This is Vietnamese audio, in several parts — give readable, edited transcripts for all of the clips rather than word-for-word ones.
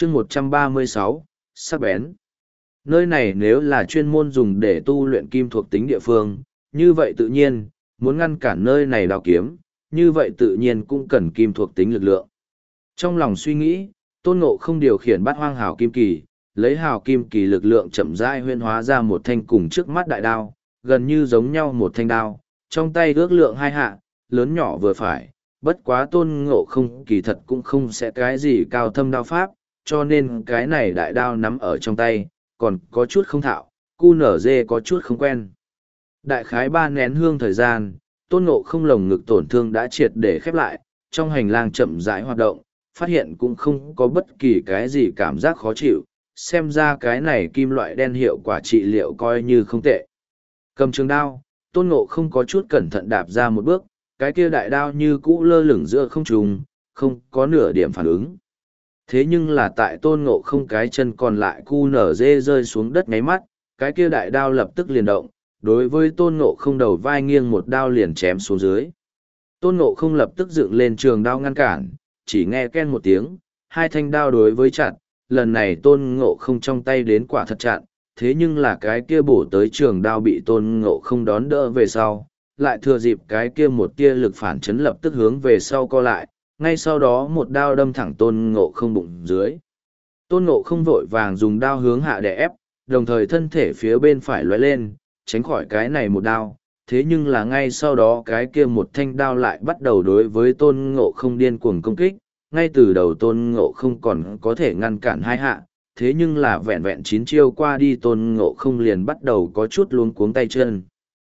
chương 136, sắc bén. Nơi này nếu là chuyên môn dùng để tu luyện kim thuộc tính địa phương, như vậy tự nhiên, muốn ngăn cản nơi này đào kiếm, như vậy tự nhiên cũng cần kim thuộc tính lực lượng. Trong lòng suy nghĩ, Tôn Ngộ không điều khiển bát hoang hào kim kỳ, lấy hào kim kỳ lực lượng chậm rãi huyễn hóa ra một thanh cùng trước mắt đại đao, gần như giống nhau một thanh đao, trong tay ước lượng hai hạ, lớn nhỏ vừa phải, bất quá Tôn Ngộ không kỳ thật cũng không sẽ cái gì cao thâm đao pháp, cho nên cái này đại đao nắm ở trong tay, còn có chút không thạo, cu nở dê có chút không quen. Đại khái 3 nén hương thời gian, Tôn Ngộ không lồng ngực tổn thương đã triệt để khép lại, trong hành lang chậm rãi hoạt động, phát hiện cũng không có bất kỳ cái gì cảm giác khó chịu, xem ra cái này kim loại đen hiệu quả trị liệu coi như không tệ. Cầm trường đao, Tôn Ngộ không có chút cẩn thận đạp ra một bước, cái kia đại đao như cũ lơ lửng giữa không trung, không có nửa điểm phản ứng. Thế nhưng là tại Tôn Ngộ không cái chân còn lại cu nở dê rơi xuống đất ngáy mắt, cái kia đại đao lập tức liền động, đối với Tôn Ngộ không đầu vai nghiêng một đao liền chém xuống dưới. Tôn Ngộ không lập tức dựng lên trường đao ngăn cản, chỉ nghe ken một tiếng, hai thanh đao đối với chặt, lần này Tôn Ngộ không trong tay đến quả thật chặn, thế nhưng là cái kia bổ tới trường đao bị Tôn Ngộ không đón đỡ về sau, lại thừa dịp cái kia một tia lực phản chấn lập tức hướng về sau co lại, ngay sau đó một đao đâm thẳng Tôn Ngộ không bụng dưới. Tôn Ngộ không vội vàng dùng đao hướng hạ để ép, đồng thời thân thể phía bên phải lóe lên, tránh khỏi cái này một đao. Thế nhưng là ngay sau đó cái kia một thanh đao lại bắt đầu đối với Tôn Ngộ không điên cuồng công kích, ngay từ đầu Tôn Ngộ không còn có thể ngăn cản hai hạ, thế nhưng là vẹn vẹn 9 chiêu qua đi Tôn Ngộ không liền bắt đầu có chút luống cuống tay chân.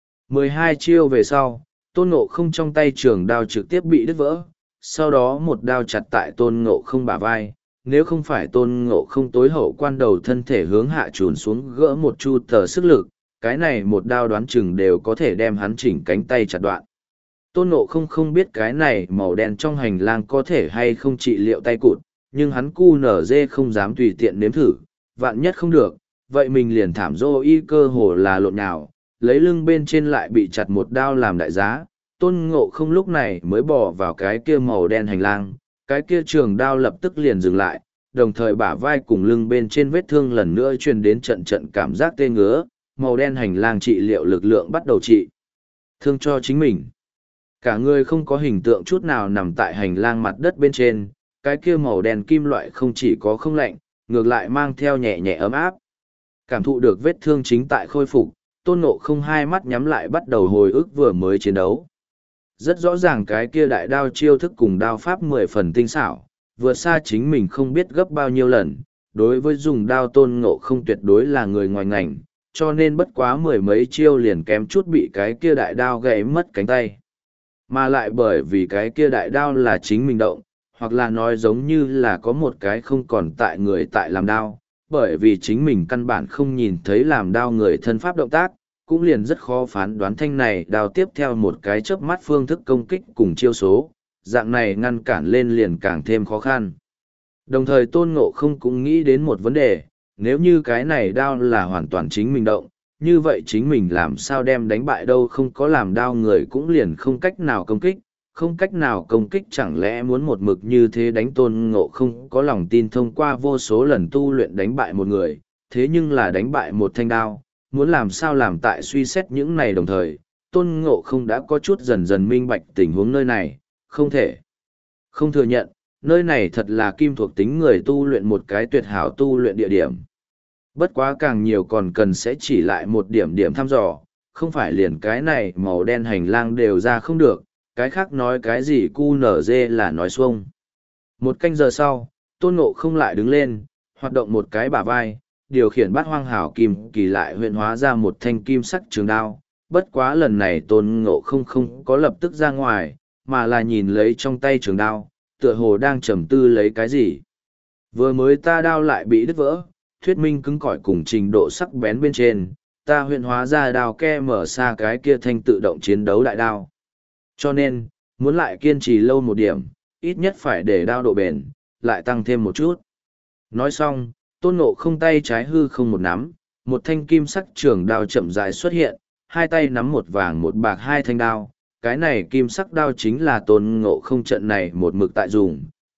12 chiêu về sau, Tôn Ngộ không trong tay trường đao trực tiếp bị đứt vỡ, sau đó một đao chặt tại Tôn Ngộ không bả vai, nếu không phải Tôn Ngộ không tối hậu quan đầu thân thể hướng hạ trùn xuống gỡ một chu tờ sức lực, cái này một đao đoán chừng đều có thể đem hắn chỉnh cánh tay chặt đoạn. Tôn Ngộ không không biết cái này màu đen trong hành lang có thể hay không trị liệu tay cụt, nhưng hắn cu nở dê không dám tùy tiện nếm thử, vạn nhất không được, vậy mình liền thảm dô y cơ hồ là lộn nhào, lấy lưng bên trên lại bị chặt một đao làm đại giá. Tôn Ngộ không lúc này mới bỏ vào cái kia màu đen hành lang, cái kia trường đao lập tức liền dừng lại, đồng thời bả vai cùng lưng bên trên vết thương lần nữa truyền đến trận trận cảm giác tê ngứa, màu đen hành lang trị liệu lực lượng bắt đầu trị thương cho chính mình. Cả người không có hình tượng chút nào nằm tại hành lang mặt đất bên trên, cái kia màu đen kim loại không chỉ có không lạnh, ngược lại mang theo nhẹ nhẹ ấm áp. Cảm thụ được vết thương chính tại khôi phục, Tôn Ngộ không hai mắt nhắm lại bắt đầu hồi ức vừa mới chiến đấu. Rất rõ ràng cái kia đại đao chiêu thức cùng đao pháp 10 phần tinh xảo, vượt xa chính mình không biết gấp bao nhiêu lần. Đối với dùng đao Tôn Ngộ không tuyệt đối là người ngoài ngành, cho nên bất quá 10 mấy chiêu liền kém chút bị cái kia đại đao gãy mất cánh tay. Mà lại bởi vì cái kia đại đao là chính mình động, hoặc là nói giống như là có một cái không còn tại người tại làm đao, bởi vì chính mình căn bản không nhìn thấy làm đao người thân pháp động tác, cũng liền rất khó phán đoán thanh này đao tiếp theo một cái chớp mắt phương thức công kích cùng chiêu số, dạng này ngăn cản lên liền càng thêm khó khăn. Đồng thời Tôn Ngộ không cũng nghĩ đến một vấn đề, nếu như cái này đao là hoàn toàn chính mình động, như vậy chính mình làm sao đem đánh bại đâu, không có làm đao người cũng liền không cách nào công kích, không cách nào công kích chẳng lẽ muốn một mực như thế đánh Tôn Ngộ không có lòng tin thông qua vô số lần tu luyện đánh bại một người, thế nhưng là đánh bại một thanh đao, muốn làm sao làm tại suy xét những này đồng thời, Tôn Ngộ không đã có chút dần dần minh bạch tình huống nơi này, không thể không thừa nhận, nơi này thật là kim thuộc tính người tu luyện một cái tuyệt hảo tu luyện địa điểm. Bất quá càng nhiều còn cần sẽ chỉ lại một điểm điểm thăm dò, không phải liền cái này màu đen hành lang đều ra không được, cái khác nói cái gì cu nở dê là nói xuông. Một canh giờ sau, Tôn Ngộ không lại đứng lên, hoạt động một cái bả vai, điều khiển bát hoang hảo kim kỳ lại huyện hóa ra một thanh kim sắc trường đao. Bất quá lần này Tôn Ngộ không có lập tức ra ngoài, mà là nhìn lấy trong tay trường đao, tựa hồ đang trầm tư lấy cái gì. Vừa mới ta đao lại bị đứt vỡ, thuyết minh cứng cỏi cùng trình độ sắc bén bên trên, ta huyện hóa ra đao ke mở xa cái kia thanh tự động chiến đấu đại đao. Cho nên, muốn lại kiên trì lâu một điểm, ít nhất phải để đao độ bền, lại tăng thêm một chút. Nói xong, Tôn Ngộ không tay trái hư không một nắm, một thanh kim sắc trường đao chậm rãi xuất hiện, hai tay nắm một vàng một bạc hai thanh đao. Cái này kim sắc đao chính là Tôn Ngộ không trận này một mực tại dùng,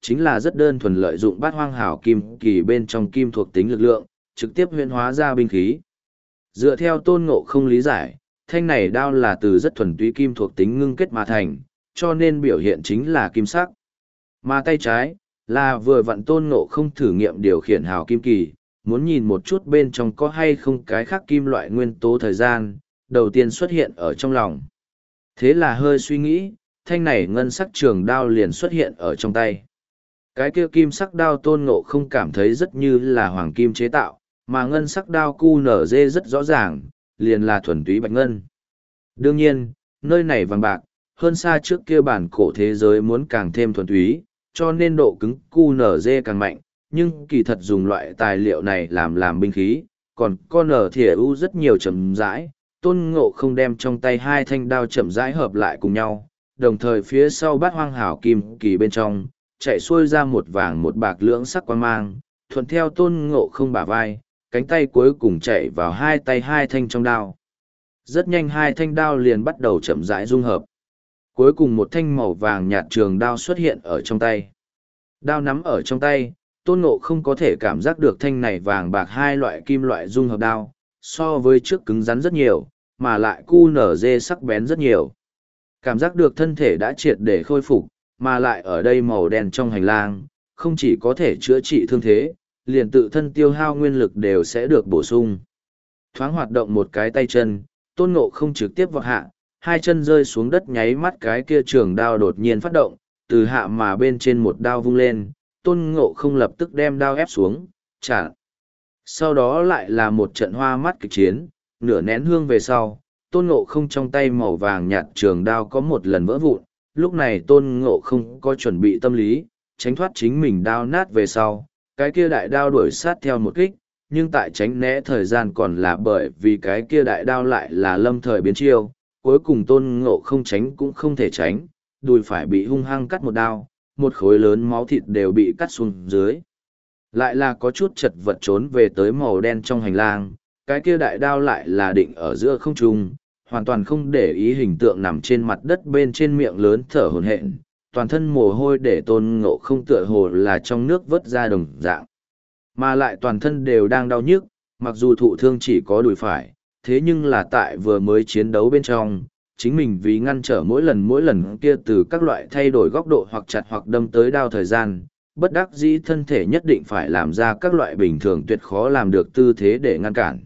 chính là rất đơn thuần lợi dụng bát hoang hảo kim kỳ bên trong kim thuộc tính lực lượng, trực tiếp huyễn hóa ra binh khí. Dựa theo Tôn Ngộ không lý giải, thanh này đao là từ rất thuần túy kim thuộc tính ngưng kết mà thành, cho nên biểu hiện chính là kim sắc. Mà tay trái, là vừa vặn Tôn Ngộ không thử nghiệm điều khiển hào kim kỳ, muốn nhìn một chút bên trong có hay không cái khác kim loại nguyên tố thời gian, đầu tiên xuất hiện ở trong lòng. Thế là hơi suy nghĩ, thanh này ngân sắc trường đao liền xuất hiện ở trong tay. Cái kia kim sắc đao Tôn Ngộ không cảm thấy rất như là hoàng kim chế tạo, mà ngân sắc đao QNZ rất rõ ràng, liền là thuần túy bạch ngân. Đương nhiên, nơi này vàng bạc, hơn xa trước kia bản cổ thế giới muốn càng thêm thuần túy, cho nên độ cứng QNZ càng mạnh, nhưng kỳ thật dùng loại tài liệu này làm binh khí, còn con nở thìa u rất nhiều chậm rãi, Tôn Ngộ không đem trong tay hai thanh đao chậm rãi hợp lại cùng nhau, đồng thời phía sau bát hoang hảo kim kỳ bên trong, chạy xuôi ra một vàng một bạc lưỡng sắc quang mang, thuận theo Tôn Ngộ không bả vai, cánh tay cuối cùng chạy vào hai tay hai thanh trong đao. Rất nhanh hai thanh đao liền bắt đầu chậm rãi dung hợp. Cuối cùng một thanh màu vàng nhạt trường đao xuất hiện ở trong tay. Đao nắm ở trong tay, Tôn Ngộ không có thể cảm giác được thanh này vàng bạc hai loại kim loại dung hợp đao, so với trước cứng rắn rất nhiều, mà lại QNZ sắc bén rất nhiều. Cảm giác được thân thể đã triệt để khôi phục, mà lại ở đây màu đen trong hành lang, không chỉ có thể chữa trị thương thế, liền tự thân tiêu hao nguyên lực đều sẽ được bổ sung. Thoáng hoạt động một cái tay chân, Tôn Ngộ không trực tiếp vọt hạ, hai chân rơi xuống đất nháy mắt cái kia trường đao đột nhiên phát động, từ hạ mà bên trên một đao vung lên, Tôn Ngộ không lập tức đem đao ép xuống, chặn. Sau đó lại là một trận hoa mắt kịch chiến, nửa nén hương về sau, Tôn Ngộ không trong tay màu vàng nhạt trường đao có một lần vỡ vụn, lúc này Tôn Ngộ không có chuẩn bị tâm lý, tránh thoát chính mình đao nát về sau, cái kia đại đao đuổi sát theo một kích, nhưng tại tránh né thời gian còn là bởi vì cái kia đại đao lại là lâm thời biến chiêu, cuối cùng Tôn Ngộ không tránh cũng không thể tránh, đùi phải bị hung hăng cắt một đao, một khối lớn máu thịt đều bị cắt xuống dưới. Lại là có chút chật vật trốn về tới màu đen trong hành lang, cái kia đại đao lại là định ở giữa không trung, hoàn toàn không để ý hình tượng nằm trên mặt đất bên trên miệng lớn thở hổn hển, toàn thân mồ hôi để Tôn Ngộ không tựa hồ là trong nước vớt ra đồng dạng. Mà lại toàn thân đều đang đau nhức, mặc dù thụ thương chỉ có đùi phải, thế nhưng là tại vừa mới chiến đấu bên trong, chính mình vì ngăn trở mỗi lần kia từ các loại thay đổi góc độ hoặc chặt hoặc đâm tới đao thời gian, bất đắc dĩ thân thể nhất định phải làm ra các loại bình thường tuyệt khó làm được tư thế để ngăn cản.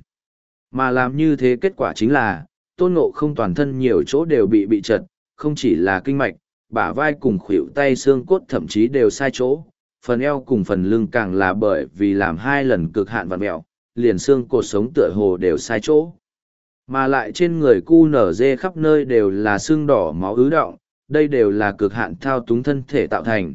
Mà làm như thế kết quả chính là, Tôn Ngộ không toàn thân nhiều chỗ đều bị chật, không chỉ là kinh mạch, bả vai cùng khuỷu tay xương cốt thậm chí đều sai chỗ, phần eo cùng phần lưng càng là bởi vì làm hai lần cực hạn vặn mẹo, liền xương cột sống tựa hồ đều sai chỗ. Mà lại trên người QNZ khắp nơi đều là xương đỏ máu ứ đọng, đây đều là cực hạn thao túng thân thể tạo thành.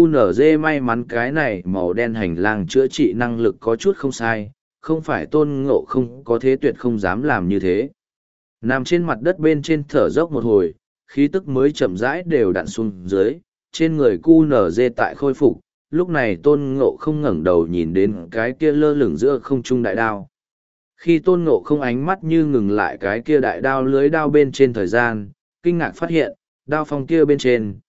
QNZ may mắn cái này màu đen hành lang chữa trị năng lực có chút không sai, không phải Tôn Ngộ không có thế tuyệt không dám làm như thế. Nằm trên mặt đất bên trên thở dốc một hồi, khí tức mới chậm rãi đều đặn xuống dưới, trên người QNZ tại khôi phục, lúc này Tôn Ngộ không ngẩng đầu nhìn đến cái kia lơ lửng giữa không trung đại đao. Khi Tôn Ngộ không ánh mắt như ngừng lại cái kia đại đao lưới đao bên trên thời gian, kinh ngạc phát hiện, đao phong kia bên trên,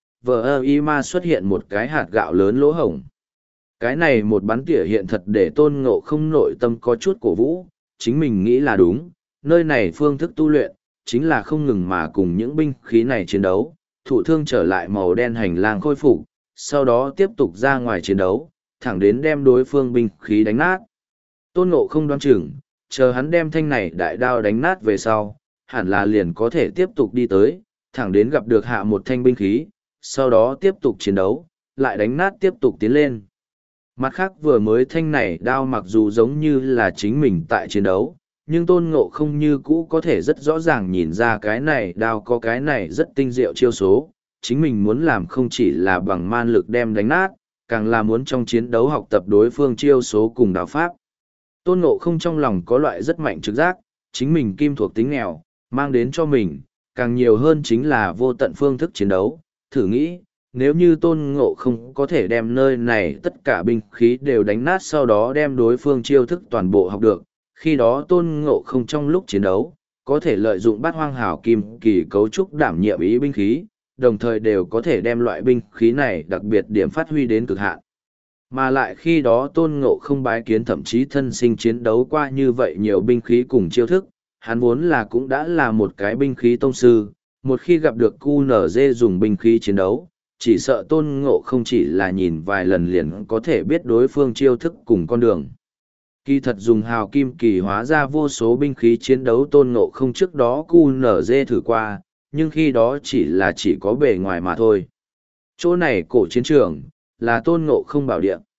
ma xuất hiện một cái hạt gạo lớn lỗ hổng. Cái này một bắn tỉa hiện thật để Tôn Ngộ không nội tâm có chút cổ vũ, chính mình nghĩ là đúng, nơi này phương thức tu luyện, chính là không ngừng mà cùng những binh khí này chiến đấu, thụ thương trở lại màu đen hành lang khôi phục, sau đó tiếp tục ra ngoài chiến đấu, thẳng đến đem đối phương binh khí đánh nát. Tôn Ngộ không đoán chừng, chờ hắn đem thanh này đại đao đánh nát về sau, hẳn là liền có thể tiếp tục đi tới, thẳng đến gặp được hạ một thanh binh khí, sau đó tiếp tục chiến đấu, lại đánh nát tiếp tục tiến lên. Mặt khác vừa mới thanh này đao mặc dù giống như là chính mình tại chiến đấu, nhưng Tôn Ngộ không như cũ có thể rất rõ ràng nhìn ra cái này đao có cái này rất tinh diệu chiêu số, chính mình muốn làm không chỉ là bằng man lực đem đánh nát, càng là muốn trong chiến đấu học tập đối phương chiêu số cùng đao pháp. Tôn Ngộ không trong lòng có loại rất mạnh trực giác, chính mình kim thuộc tính nghèo, mang đến cho mình, càng nhiều hơn chính là vô tận phương thức chiến đấu. Thử nghĩ, nếu như Tôn Ngộ không có thể đem nơi này tất cả binh khí đều đánh nát sau đó đem đối phương chiêu thức toàn bộ học được, khi đó Tôn Ngộ không trong lúc chiến đấu, có thể lợi dụng bát hoang hảo kim kỳ cấu trúc đảm nhiệm ý binh khí, đồng thời đều có thể đem loại binh khí này đặc biệt điểm phát huy đến cực hạn. Mà lại khi đó Tôn Ngộ không bái kiến thậm chí thân sinh chiến đấu qua như vậy nhiều binh khí cùng chiêu thức, hắn vốn là cũng đã là một cái binh khí tông sư, một khi gặp được QNZ dùng binh khí chiến đấu, chỉ sợ Tôn Ngộ không chỉ là nhìn vài lần liền có thể biết đối phương chiêu thức cùng con đường. Kỳ thật dùng hào kim kỳ hóa ra vô số binh khí chiến đấu Tôn Ngộ không trước đó QNZ thử qua, nhưng khi đó chỉ có bề ngoài mà thôi. Chỗ này cổ chiến trường, là Tôn Ngộ không bảo địa.